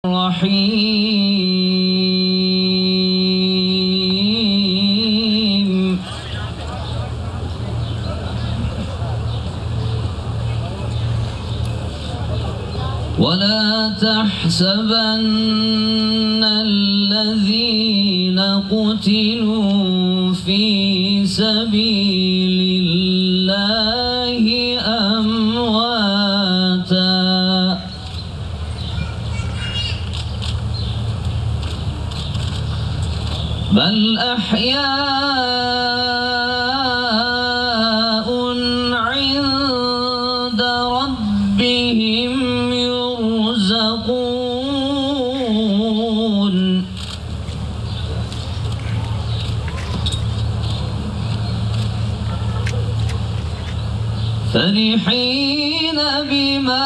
الرحيم ولا تحسبن الذين قتلوا في سبيل الله أمواتا بل أحياء عند ربهم يرزقون فرحين بما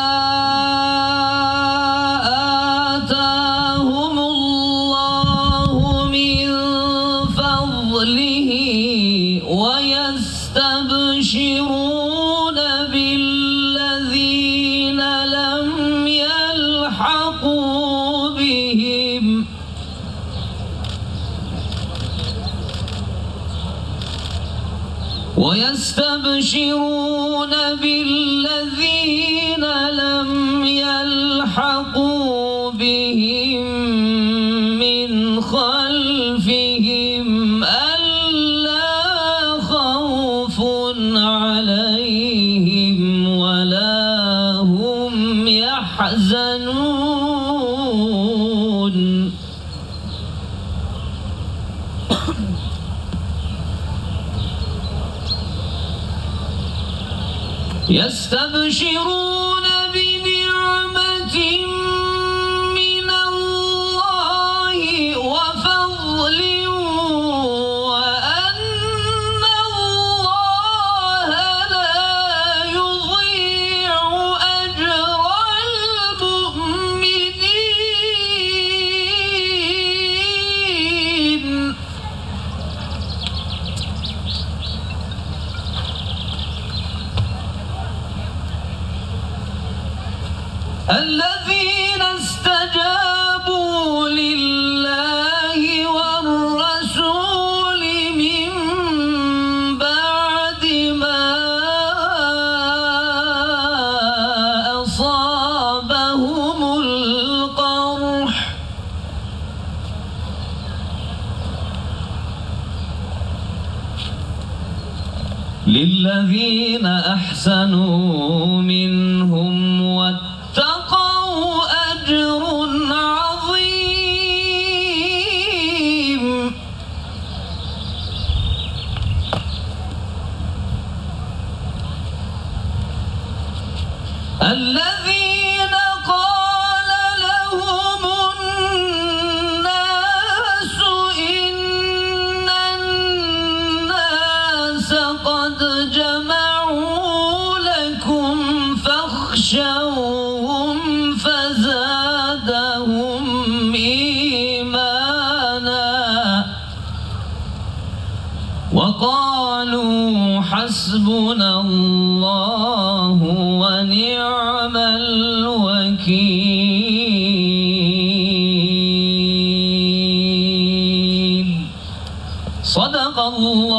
آتاهم الله من فضله ويستبشرون بالذين لم يلحقوا بهم من خلفهم ألا خوف عليهم ولا هم يحزنون يستبشرون بنعمة من الله وفضل وأن الله لا يضيع أجر المؤمنين الذين استجابوا لله والرسول من بعد ما أصابهم القرح للذين أحسنوا منهم واتقوا أجر عظيم الذين قال لهم الناس إن الناس قد جمعوا لكم فاخشوهم فزادهم إيمانا وقالوا حسبنا الله ونعم الوكيل صدق الله